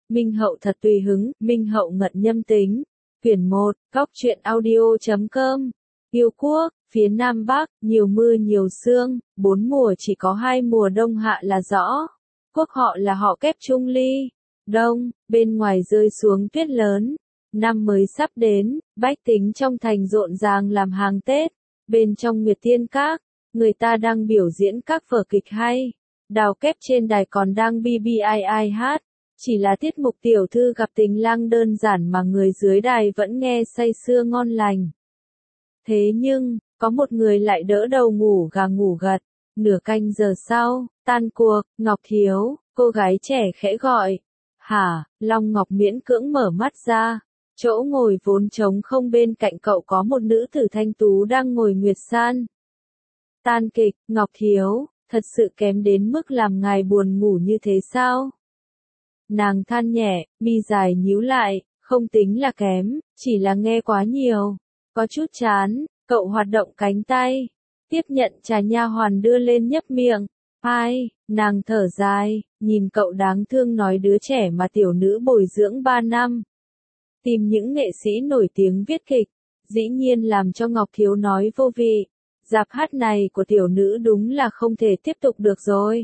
Minh Hậu thật tùy hứng, Minh Hậu ngận nhâm tính. Quyển 1, Góc truyện audio.com. Yêu quốc, phía Nam Bắc, nhiều mưa nhiều sương, 4 mùa chỉ có 2 mùa đông hạ là rõ. Quốc họ là họ Kép Trung Ly. Đông, bên ngoài rơi xuống tuyết lớn. Năm mới sắp đến, bách tính trong thành rộn ràng làm hàng Tết. Bên trong Nguyệt Tiên Các, người ta đang biểu diễn các vở kịch hay. Đào Kép trên đài còn đang BBII hát. Chỉ là tiết mục tiểu thư gặp tình lang đơn giản mà người dưới đài vẫn nghe say sưa ngon lành. Thế nhưng, có một người lại đỡ đầu ngủ gà ngủ gật. Nửa canh giờ sau, tan cuộc, Ngọc Thiếu, cô gái trẻ khẽ gọi. Hả, Long Ngọc miễn cưỡng mở mắt ra. Chỗ ngồi vốn trống không, bên cạnh cậu có một nữ tử thanh tú đang ngồi nguyệt san. Tan kịch, Ngọc Thiếu, thật sự kém đến mức làm ngài buồn ngủ như thế sao? Nàng than nhẹ, mi dài nhíu lại, không tính là kém, chỉ là nghe quá nhiều. Có chút chán, cậu hoạt động cánh tay. Tiếp nhận trà nha hoàn đưa lên nhấp miệng. Ai, nàng thở dài, nhìn cậu đáng thương nói đứa trẻ mà tiểu nữ bồi dưỡng 3 năm. Tìm những nghệ sĩ nổi tiếng viết kịch, dĩ nhiên làm cho Ngọc Thiếu nói vô vị. Dạp hát này của tiểu nữ đúng là không thể tiếp tục được rồi.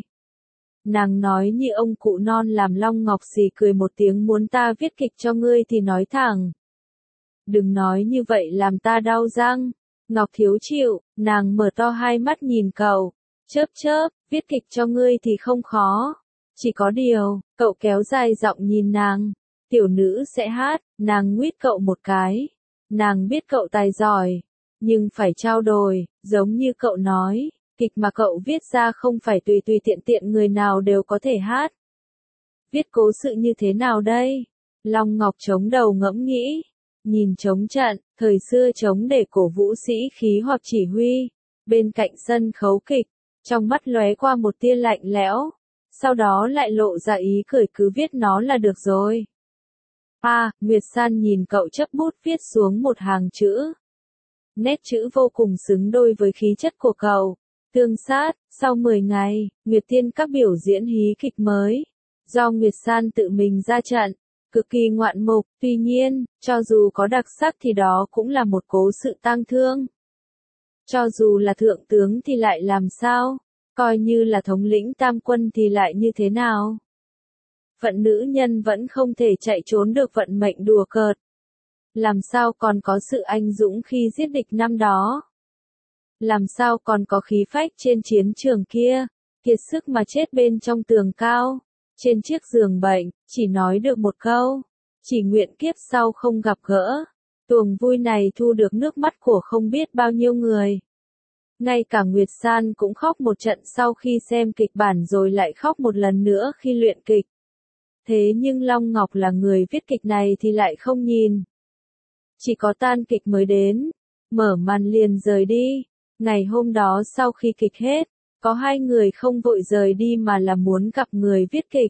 Nàng nói như ông cụ non làm. Long Ngọc xì cười một tiếng, muốn ta viết kịch cho ngươi thì nói thẳng. Đừng nói như vậy làm ta đau răng. Ngọc Thiếu chịu, nàng mở to hai mắt nhìn cậu. Chớp chớp, viết kịch cho ngươi thì không khó. Chỉ có điều, cậu kéo dài giọng nhìn nàng. Tiểu nữ sẽ hát, nàng nguyết cậu một cái. Nàng biết cậu tài giỏi, nhưng phải trao đổi, giống như cậu nói. Kịch mà cậu viết ra không phải tùy tùy tiện tiện người nào đều có thể hát. Viết cố sự như thế nào đây? Long Ngọc chống đầu ngẫm nghĩ. Nhìn trống trận, thời xưa trống để cổ vũ sĩ khí hoặc chỉ huy. Bên cạnh sân khấu kịch, trong mắt lóe qua một tia lạnh lẽo. Sau đó lại lộ ra ý cười, cứ viết nó là được rồi. Nguyệt San nhìn cậu chấp bút viết xuống một hàng chữ. Nét chữ vô cùng xứng đôi với khí chất của cậu. Tương sát, sau 10 ngày, Nguyệt Tiên Các biểu diễn hí kịch mới. Do Nguyệt San tự mình ra trận, cực kỳ ngoạn mục, tuy nhiên, cho dù có đặc sắc thì đó cũng là một cố sự tang thương. Cho dù là thượng tướng thì lại làm sao? Coi như là thống lĩnh tam quân thì lại như thế nào? Phận nữ nhân vẫn không thể chạy trốn được vận mệnh đùa cợt. Làm sao còn có sự anh dũng khi giết địch năm đó? Làm sao còn có khí phách trên chiến trường kia, kiệt sức mà chết bên trong tường cao, trên chiếc giường bệnh, chỉ nói được một câu, chỉ nguyện kiếp sau không gặp gỡ. Tuồng vui này thu được nước mắt của không biết bao nhiêu người. Ngay cả Nguyệt San cũng khóc một trận sau khi xem kịch bản, rồi lại khóc một lần nữa khi luyện kịch. Thế nhưng Long Ngọc là người viết kịch này thì lại không nhìn. Chỉ có tan kịch mới đến, mở màn liền rời đi. Ngày hôm đó sau khi kịch hết, có 2 người không vội rời đi mà là muốn gặp người viết kịch.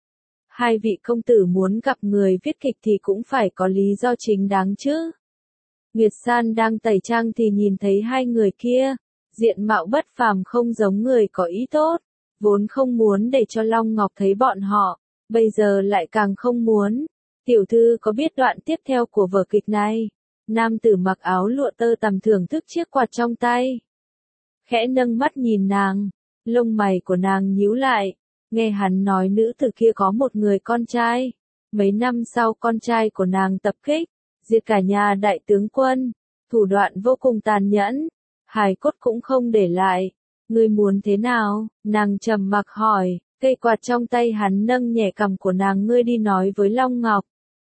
2 vị công tử muốn gặp người viết kịch thì cũng phải có lý do chính đáng chứ. Nguyệt San đang tẩy trang thì nhìn thấy 2 người kia, diện mạo bất phàm không giống người có ý tốt, vốn không muốn để cho Long Ngọc thấy bọn họ, bây giờ lại càng không muốn. Tiểu thư có biết đoạn tiếp theo của vở kịch này? Nam tử mặc áo lụa tơ tằm thưởng thức chiếc quạt trong tay. Khẽ nâng mắt nhìn nàng, lông mày của nàng nhíu lại, nghe hắn nói nữ tử kia có một người con trai. Mấy năm sau con trai của nàng tập kích, diệt cả nhà đại tướng quân, thủ đoạn vô cùng tàn nhẫn, hài cốt cũng không để lại. Ngươi muốn thế nào? Nàng trầm mặc hỏi, cây quạt trong tay hắn nâng nhẹ cằm của nàng. Ngươi đi nói với Long Ngọc,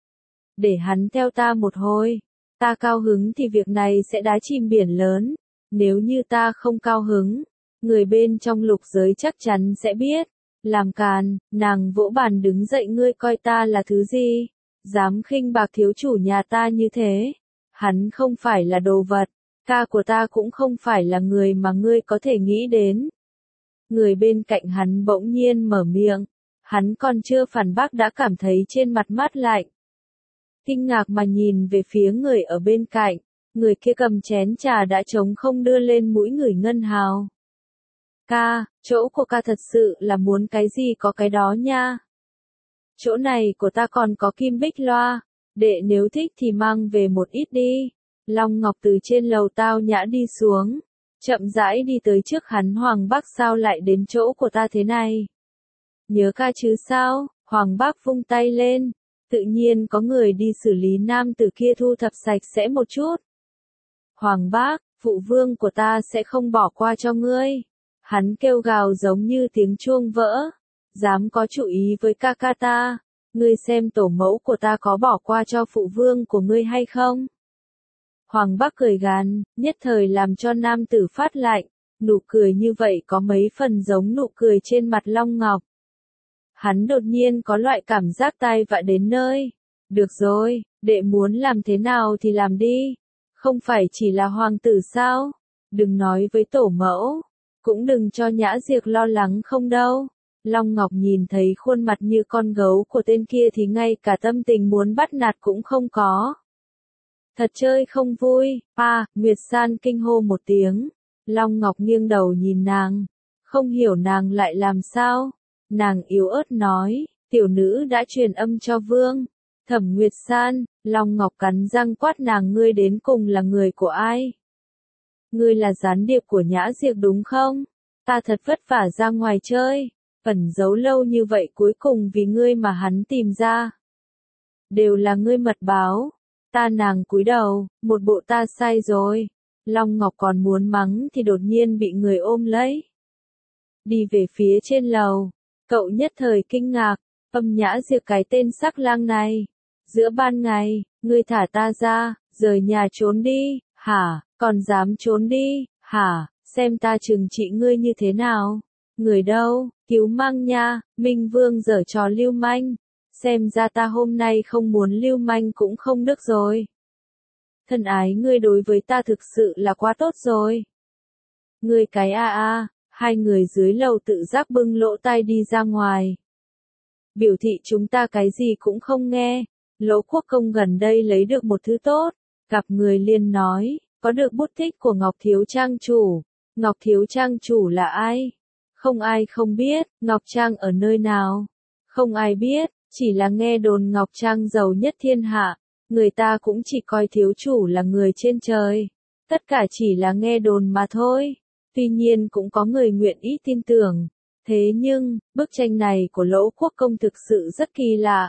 để hắn theo ta một hồi. Ta cao hứng thì việc này sẽ đá chìm biển lớn. Nếu như ta không cao hứng, người bên trong lục giới chắc chắn sẽ biết. Làm càn, nàng vỗ bàn đứng dậy. Ngươi coi ta là thứ gì? Dám khinh bạc thiếu chủ nhà ta như thế? Hắn không phải là đồ vật. Ca của ta cũng không phải là người mà ngươi có thể nghĩ đến. Người bên cạnh hắn bỗng nhiên mở miệng. Hắn còn chưa phản bác đã cảm thấy trên mặt mát lạnh. Kinh ngạc mà nhìn về phía người ở bên cạnh, người kia cầm chén trà đã trống không đưa lên mũi người ngân hào. Ca, chỗ của ca thật sự là muốn cái gì có cái đó nha. chỗ này của ta còn có kim bích loa, đệ nếu thích thì mang về một ít đi. Long Ngọc từ trên lầu tao nhã đi xuống, chậm rãi đi tới trước hắn. Hoàng Bác sao lại đến chỗ của ta thế này? Nhớ ca chứ sao? Hoàng Bác vung tay lên, tự nhiên có người đi xử lý nam tử kia thu thập sạch sẽ một chút. Hoàng Bác, phụ vương của ta sẽ không bỏ qua cho ngươi. Hắn kêu gào giống như tiếng chuông vỡ. Dám có chủ ý với ca ca ta, ngươi xem tổ mẫu của ta có bỏ qua cho phụ vương của ngươi hay không? Hoàng Bác cười gằn, nhất thời làm cho nam tử phát lạnh, nụ cười như vậy có mấy phần giống nụ cười trên mặt Long Ngọc. Hắn đột nhiên có loại cảm giác tai vạ đến nơi. Được rồi, đệ muốn làm thế nào thì làm đi. Không phải chỉ là hoàng tử sao? Đừng nói với tổ mẫu, cũng đừng cho Nhã Diệp lo lắng không đâu. Long Ngọc nhìn thấy khuôn mặt như con gấu của tên kia thì ngay cả tâm tình muốn bắt nạt cũng không có. Thật chơi không vui, Nguyệt San kinh hô một tiếng. Long Ngọc nghiêng đầu nhìn nàng, không hiểu nàng lại làm sao. Nàng yếu ớt nói, tiểu nữ đã truyền âm cho vương. Thẩm Nguyệt San, Long Ngọc cắn răng quát nàng, ngươi đến cùng là người của ai? Ngươi là gián điệp của Nhã Diệp đúng không? Ta thật vất vả ra ngoài chơi, ẩn giấu lâu như vậy cuối cùng vì ngươi mà hắn tìm ra. Đều là ngươi mật báo. Nàng cúi đầu, một bộ ta sai rồi. Long Ngọc còn muốn mắng thì đột nhiên bị người ôm lấy. Đi về phía trên lầu, cậu nhất thời kinh ngạc, Nhã Diệp cái tên sắc lang này. Giữa ban ngày, ngươi thả ta ra, rời nhà trốn đi, hả, còn dám trốn đi, hả, xem ta trừng trị ngươi như thế nào. Người đâu, cứu mang nha, Minh Vương giở trò lưu manh. Xem ra ta hôm nay không muốn lưu manh cũng không được rồi. Thân ái ngươi đối với ta thực sự là quá tốt rồi. Ngươi cái hai người dưới lầu tự giác bưng lỗ tai đi ra ngoài. Biểu thị chúng ta cái gì cũng không nghe. Lỗ Quốc Công gần đây lấy được một thứ tốt. Gặp người liền nói, có được bút tích của Ngọc Thiếu Trang Chủ. Ngọc Thiếu Trang Chủ là ai? Không ai không biết. Ngọc Trang ở nơi nào? Không ai biết. Chỉ là nghe đồn Ngọc Trang giàu nhất thiên hạ, người ta cũng chỉ coi thiếu chủ là người trên trời. Tất cả chỉ là nghe đồn mà thôi. Tuy nhiên cũng có người nguyện ý tin tưởng. Thế nhưng, bức tranh này của Lỗ Quốc Công thực sự rất kỳ lạ.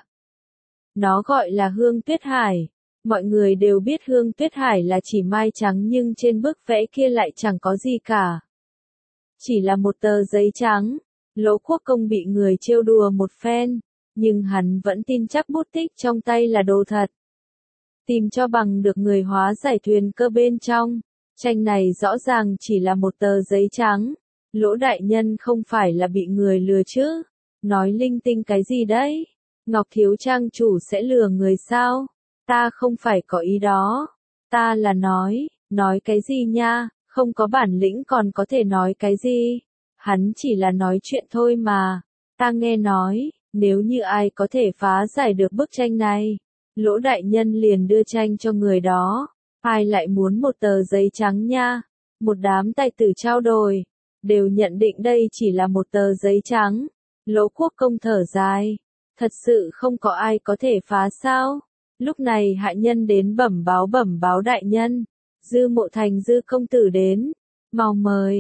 Nó gọi là Hương Tuyết Hải. Mọi người đều biết Hương Tuyết Hải là chỉ mai trắng nhưng trên bức vẽ kia lại chẳng có gì cả. Chỉ là một tờ giấy trắng. Lỗ Quốc Công bị người trêu đùa một phen. Nhưng hắn vẫn tin chắc bút tích trong tay là đồ thật. Tìm cho bằng được người hóa giải thuyền cơ bên trong. Tranh này rõ ràng chỉ là một tờ giấy trắng. Lỗ đại nhân không phải là bị người lừa chứ? Nói linh tinh cái gì đấy? Ngọc Thiếu Trang Chủ sẽ lừa người sao? Ta không phải có ý đó. Ta là nói cái gì nha? Không có bản lĩnh còn có thể nói cái gì? Hắn chỉ là nói chuyện thôi mà. Ta nghe nói, nếu như ai có thể phá giải được bức tranh này, Lỗ đại nhân liền đưa tranh cho người đó. Ai lại muốn một tờ giấy trắng nha? Một đám tài tử trao đổi, đều nhận định đây chỉ là một tờ giấy trắng. Lỗ Quốc Công thở dài, thật sự không có ai có thể phá sao? Lúc này hạ nhân đến bẩm báo đại nhân, Dư Mộ Thành Dư công tử đến. Mau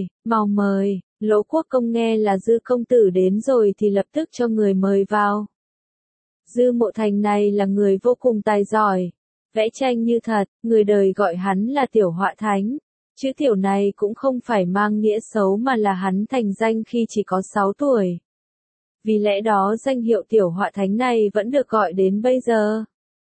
mời. Lỗ Quốc Công nghe là Dư công tử đến rồi thì lập tức cho người mời vào. Dư Mộ Thành này là người vô cùng tài giỏi, vẽ tranh như thật, người đời gọi hắn là tiểu họa thánh. Chữ tiểu này cũng không phải mang nghĩa xấu mà là hắn thành danh khi chỉ có 6 tuổi. Vì lẽ đó danh hiệu tiểu họa thánh này vẫn được gọi đến bây giờ.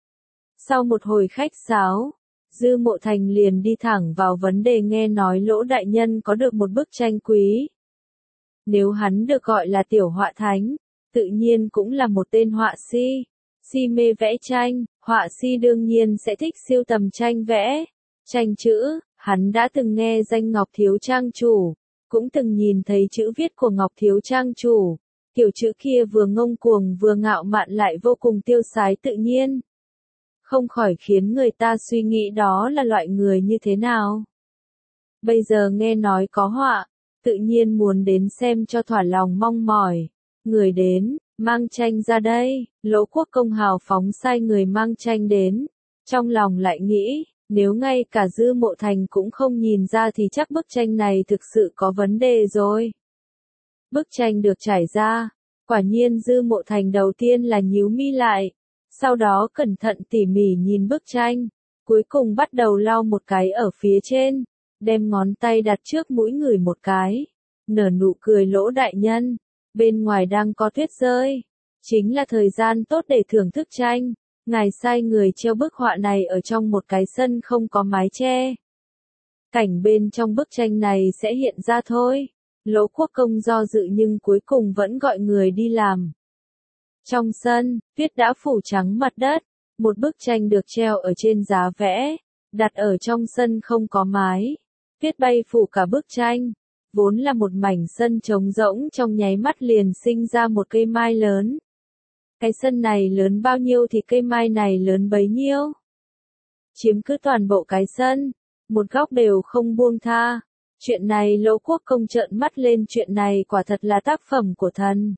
Sau một hồi khách sáo, Dư Mộ Thành liền đi thẳng vào vấn đề, nghe nói Lỗ đại nhân có được một bức tranh quý. Nếu hắn được gọi là tiểu họa thánh, tự nhiên cũng là một tên họa si. Si mê vẽ tranh, họa si đương nhiên sẽ thích sưu tầm tranh vẽ, tranh chữ. Hắn đã từng nghe danh Ngọc Thiếu Trang Chủ, cũng từng nhìn thấy chữ viết của Ngọc Thiếu Trang Chủ. Kiểu chữ kia vừa ngông cuồng vừa ngạo mạn lại vô cùng tiêu sái tự nhiên. Không khỏi khiến người ta suy nghĩ đó là loại người như thế nào. Bây giờ nghe nói có họa, tự nhiên muốn đến xem cho thỏa lòng mong mỏi. Người đến, mang tranh ra đây. Lỗ Quốc Công hào phóng sai người mang tranh đến. Trong lòng lại nghĩ, nếu ngay cả Dư Mộ Thành cũng không nhìn ra thì chắc bức tranh này thực sự có vấn đề rồi. Bức tranh được trải ra, quả nhiên Dư Mộ Thành đầu tiên là nhíu mi lại, sau đó cẩn thận tỉ mỉ nhìn bức tranh, cuối cùng bắt đầu lau một cái ở phía trên, đem ngón tay đặt trước mũi người một cái, nở nụ cười. Lỗ đại nhân, bên ngoài đang có tuyết rơi, chính là thời gian tốt để thưởng thức tranh. Ngài sai người treo bức họa này ở trong một cái sân không có mái che. Cảnh bên trong bức tranh này sẽ hiện ra thôi. Lỗ Quốc Công do dự nhưng cuối cùng vẫn gọi người đi làm. Trong sân, tuyết đã phủ trắng mặt đất. Một bức tranh được treo ở trên giá vẽ, đặt ở trong sân không có mái. Tuyết bay phủ cả bức tranh. Vốn là một mảnh sân trống rỗng, trong nháy mắt liền sinh ra một cây mai lớn. Cái sân này lớn bao nhiêu thì cây mai này lớn bấy nhiêu. Chiếm cứ toàn bộ cái sân, một góc đều không buông tha. Chuyện này Lỗ Quốc Công trợn mắt lên, chuyện này quả thật là tác phẩm của thần.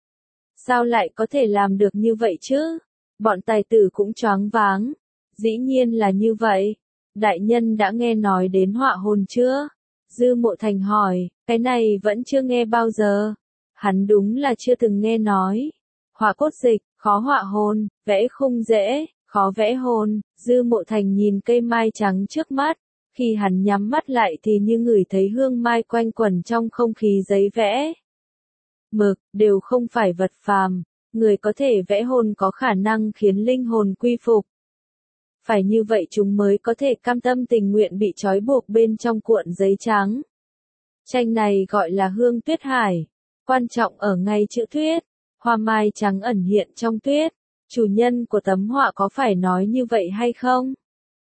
Sao lại có thể làm được như vậy chứ? Bọn tài tử cũng choáng váng. Dĩ nhiên là như vậy. Đại nhân đã nghe nói đến họa hồn chưa? Dư Mộ Thành hỏi, cái này vẫn chưa nghe bao giờ. Hắn đúng là chưa từng nghe nói. Họa cốt dịch, khó họa hồn, vẽ khung dễ, khó vẽ hồn. Dư Mộ Thành nhìn cây mai trắng trước mắt, khi hắn nhắm mắt lại thì như ngửi thấy hương mai quanh quẩn trong không khí. Giấy vẽ, mực, đều không phải vật phàm, người có thể vẽ hồn có khả năng khiến linh hồn quy phục. Phải như vậy chúng mới có thể cam tâm tình nguyện bị trói buộc bên trong cuộn giấy trắng. Tranh này gọi là Hương Tuyết Hải, quan trọng ở ngay chữ tuyết. Hoa mai trắng ẩn hiện trong tuyết. Chủ nhân của tấm họa có phải nói như vậy hay không?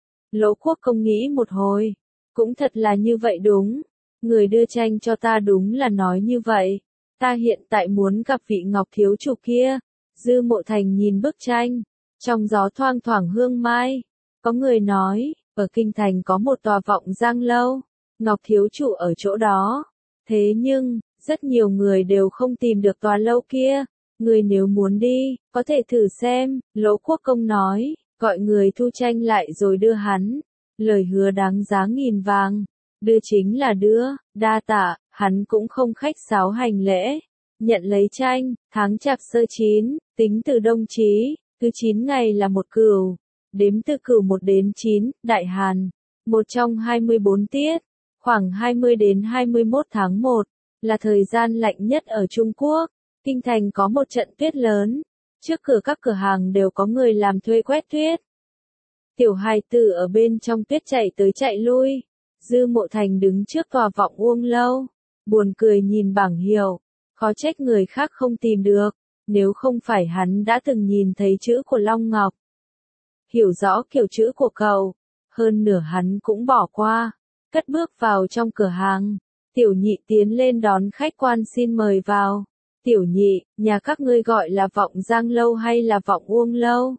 Lỗ Quốc Công nghĩ một hồi. Cũng thật là như vậy đúng. Người đưa tranh cho ta đúng là nói như vậy. Ta hiện tại muốn gặp vị Ngọc thiếu chủ kia. Dư Mộ Thành nhìn bức tranh. Trong gió thoang thoảng hương mai. Có người nói, ở Kinh Thành có một tòa Vọng Giang lâu. Ngọc thiếu chủ ở chỗ đó. Thế nhưng, rất nhiều người đều không tìm được tòa lâu kia. Người nếu muốn đi, có thể thử xem. Lỗ Quốc Công nói, gọi người thu tranh lại rồi đưa hắn. Lời hứa đáng giá nghìn vàng. Đưa chính là đưa, đa tạ. Hắn cũng không khách sáo hành lễ. Nhận lấy tranh. Tháng Chạp Sơ 9, tính từ Đông Chí, thứ 9 ngày là một Cửu. Đếm từ Cửu 1 đến 9, Đại Hàn. Một trong 24 tiết. Khoảng 20 đến 21 tháng 1, là thời gian lạnh nhất ở Trung Quốc. Kinh thành có một trận tuyết lớn. Trước cửa các cửa hàng đều có người làm thuê quét tuyết. Tiểu hài tử ở bên trong tuyết chạy tới chạy lui. Dư Mộ Thành đứng trước tòa Vọng Uông lâu. Buồn cười nhìn bảng hiệu. Khó trách người khác không tìm được. Nếu không phải hắn đã từng nhìn thấy chữ của Long Ngọc. Hiểu rõ kiểu chữ của cậu. Hơn nửa hắn cũng bỏ qua. Cất bước vào trong cửa hàng. Tiểu nhị tiến lên đón khách quan xin mời vào. Tiểu nhị, nhà các ngươi gọi là Vọng Giang lâu hay là Vọng Uông lâu?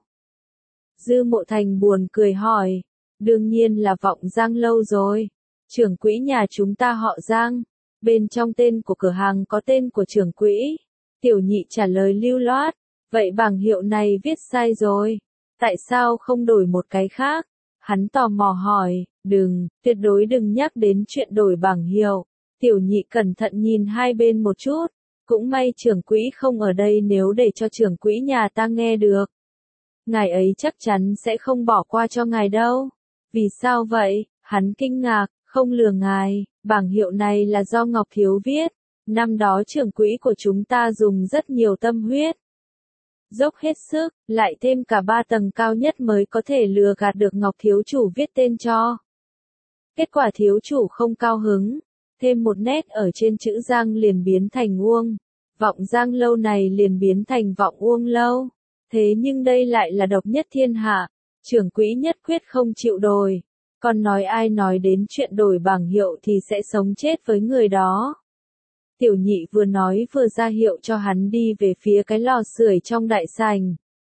Dư Mộ Thành buồn cười hỏi. Đương nhiên là Vọng Giang lâu rồi. Trưởng quỹ nhà chúng ta họ Giang. Bên trong tên của cửa hàng có tên của trưởng quỹ. Tiểu nhị trả lời lưu loát. Vậy bảng hiệu này viết sai rồi. Tại sao không đổi một cái khác? Hắn tò mò hỏi. Đừng, tuyệt đối đừng nhắc đến chuyện đổi bảng hiệu. Tiểu nhị cẩn thận nhìn hai bên một chút. Cũng may trưởng quỹ không ở đây, nếu để cho trưởng quỹ nhà ta nghe được. Ngài ấy chắc chắn sẽ không bỏ qua cho ngài đâu. Vì sao vậy? Hắn kinh ngạc, không lừa ngài, bảng hiệu này là do Ngọc Thiếu viết. Năm đó trưởng quỹ của chúng ta dùng rất nhiều tâm huyết. Dốc hết sức, lại thêm cả 3 tầng cao nhất mới có thể lừa gạt được Ngọc Thiếu chủ viết tên cho. Kết quả thiếu chủ không cao hứng. Thêm một nét ở trên chữ Giang liền biến thành Uông. Vọng Giang lâu này liền biến thành Vọng Uông lâu. Thế nhưng đây lại là độc nhất thiên hạ. Trưởng quỹ nhất quyết không chịu đổi. Còn nói ai nói đến chuyện đổi bảng hiệu thì sẽ sống chết với người đó. Tiểu nhị vừa nói vừa ra hiệu cho hắn đi về phía cái lò sưởi trong đại sảnh.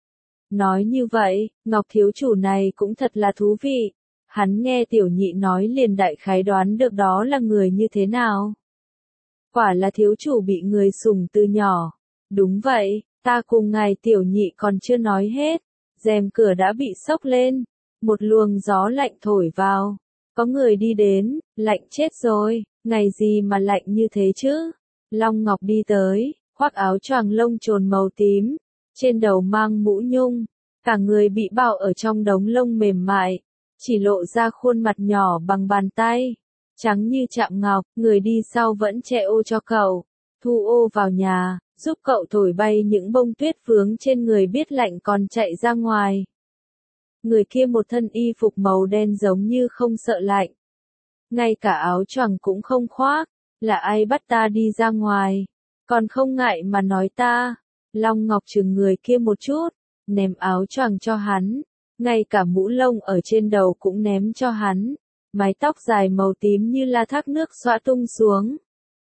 Nói như vậy, Ngọc thiếu chủ này cũng thật là thú vị. Hắn nghe tiểu nhị nói liền đại khái đoán được đó là người như thế nào. Quả là thiếu chủ bị người sủng từ nhỏ. Đúng vậy, Ta cùng ngài tiểu nhị còn chưa nói hết, rèm cửa đã bị xốc lên, một luồng gió lạnh thổi vào. Có người đi đến, lạnh chết rồi, ngày gì mà lạnh như thế chứ? Long Ngọc đi tới, khoác áo choàng lông trồn màu tím, trên đầu mang mũ nhung, cả người bị bao ở trong đống lông mềm mại, chỉ lộ ra khuôn mặt nhỏ bằng bàn tay, trắng như chạm ngọc. Người đi sau vẫn che ô cho cậu, thu ô vào nhà, giúp cậu thổi bay những bông tuyết vướng trên người biết lạnh còn chạy ra ngoài. Người kia một thân y phục màu đen giống như không sợ lạnh. Ngay cả áo choàng cũng không khoác, là ai bắt ta đi ra ngoài, còn không ngại mà nói ta. Long Ngọc chừng người kia một chút, ném áo choàng cho hắn, ngay cả mũ lông ở trên đầu cũng ném cho hắn, mái tóc dài màu tím như là thác nước xõa tung xuống,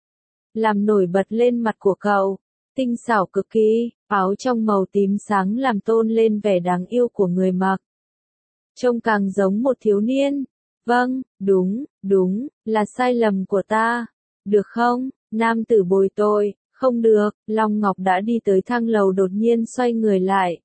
làm nổi bật lên mặt của cậu, tinh xảo cực kỳ, áo trong màu tím sáng làm tôn lên vẻ đáng yêu của người mặc. Trông càng giống một thiếu niên. Vâng, đúng, là sai lầm của ta. Được không? Nam tử bồi tội. Không được. Long Ngọc đã đi tới thang lầu đột nhiên xoay người lại.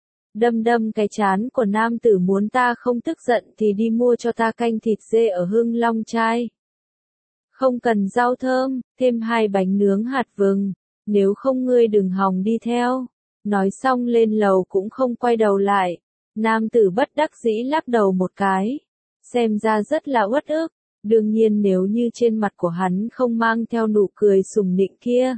Đâm cái trán của nam tử, muốn ta không tức giận thì đi mua cho ta canh thịt dê ở Hưng Long Trai. Không cần rau thơm, thêm 2 bánh nướng hạt vừng, nếu không ngươi đừng hòng đi theo. Nói xong lên lầu cũng không quay đầu lại. Nam tử bất đắc dĩ lắc đầu một cái, xem ra rất là uất ức, đương nhiên nếu như trên mặt của hắn không mang theo nụ cười sùng nịnh kia.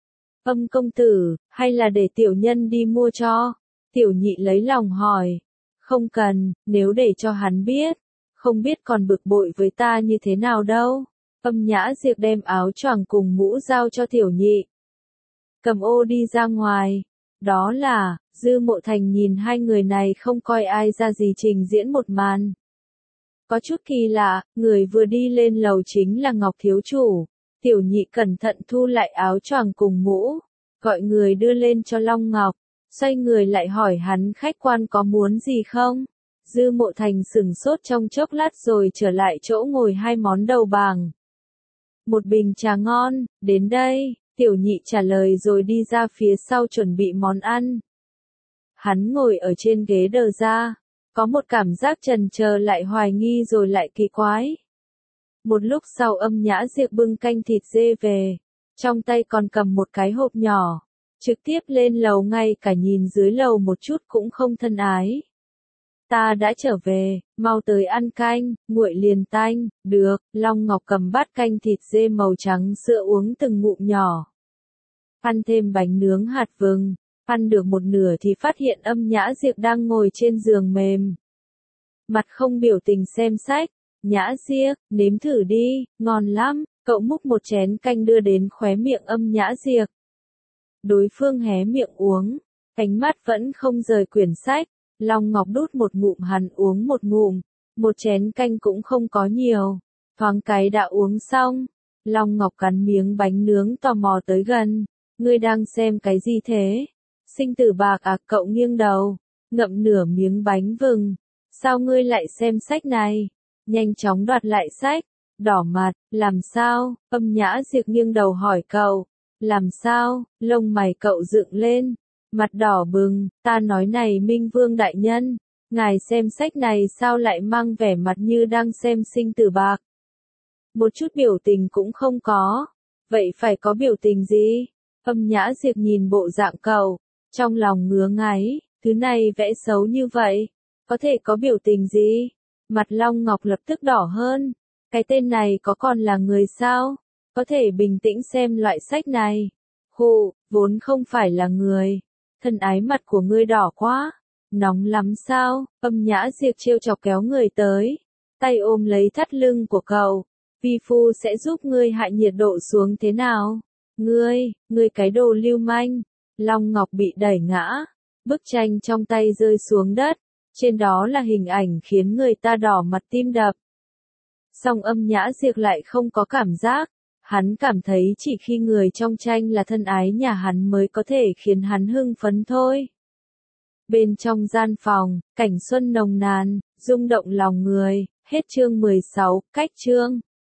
Công tử, hay là để tiểu nhân đi mua cho? Tiểu nhị lấy lòng hỏi. Không cần, nếu để cho hắn biết, không biết còn bực bội với ta như thế nào đâu. Nhã Diệp đem áo choàng cùng mũ giao cho tiểu nhị. Cầm ô đi ra ngoài. Đó là, Dư Mộ Thành nhìn hai người này không coi ai ra gì trình diễn một màn. Có chút kỳ lạ, người vừa đi lên lầu chính là Ngọc thiếu chủ. Tiểu nhị cẩn thận thu lại áo choàng cùng mũ, gọi người đưa lên cho Long Ngọc, xoay người lại hỏi hắn khách quan có muốn gì không. Dư Mộ Thành sửng sốt trong chốc lát rồi trở lại chỗ ngồi 2 món đầu bảng. Một bình trà ngon, đến đây. Tiểu nhị trả lời rồi đi ra phía sau chuẩn bị món ăn. Hắn ngồi ở trên ghế đờ ra, có một cảm giác chần chờ lại hoài nghi rồi lại kỳ quái. Một lúc sau Nhã Diệp bưng canh thịt dê về, trong tay còn cầm một cái hộp nhỏ, trực tiếp lên lầu, ngay cả nhìn dưới lầu một chút cũng không thân ái. Ta đã trở về, mau tới ăn canh, nguội liền tanh. Được. Long Ngọc cầm bát canh thịt dê màu trắng sữa uống từng ngụm nhỏ. Ăn thêm bánh nướng hạt vừng, ăn được một nửa thì phát hiện Nhã Diệp đang ngồi trên giường mềm. Mặt không biểu tình xem sách. Nhã Diệp, nếm thử đi, ngon lắm. Cậu múc một chén canh đưa đến khóe miệng Nhã Diệp. Đối phương hé miệng uống, ánh mắt vẫn không rời quyển sách. Long Ngọc đút một ngụm, hắn uống một ngụm, một chén canh cũng không có nhiều, thoáng cái đã uống xong. Long Ngọc cắn miếng bánh nướng tò mò tới gần. Ngươi đang xem cái gì thế? Sinh tử bạc à? Cậu nghiêng đầu, ngậm nửa miếng bánh vừng. Sao ngươi lại xem sách này? Nhanh chóng đoạt lại sách, đỏ mặt, làm sao? Nhã Diệp nghiêng đầu hỏi cậu. Làm sao? Lông mày cậu dựng lên, mặt đỏ bừng. Ta nói này Minh Vương đại nhân, ngài xem sách này sao lại mang vẻ mặt như đang xem sinh tử bạc? Một chút biểu tình cũng không có. Vậy phải có biểu tình gì? Nhã Diệp nhìn bộ dạng cậu, trong lòng ngứa ngáy, thứ này vẽ xấu như vậy, có thể có biểu tình gì? Mặt Long Ngọc lập tức đỏ hơn. Cái tên này có còn là người sao? Có thể bình tĩnh xem loại sách này. Khụ, vốn không phải là người. Thân ái, mặt của ngươi đỏ quá. Nóng lắm sao? Nhã Diệp trêu chọc kéo người tới, tay ôm lấy thắt lưng của cậu. Vi phu sẽ giúp ngươi hạ nhiệt độ xuống thế nào? Ngươi cái đồ lưu manh. Long Ngọc bị đẩy ngã, bức tranh trong tay rơi xuống đất, trên đó là hình ảnh khiến người ta đỏ mặt tim đập. Song Nhã Diệp lại không có cảm giác, hắn cảm thấy chỉ khi người trong tranh là thân ái nhà hắn mới có thể khiến hắn hưng phấn thôi. Bên trong gian phòng, cảnh xuân nồng nàn, rung động lòng người. Hết chương 16, cách chương.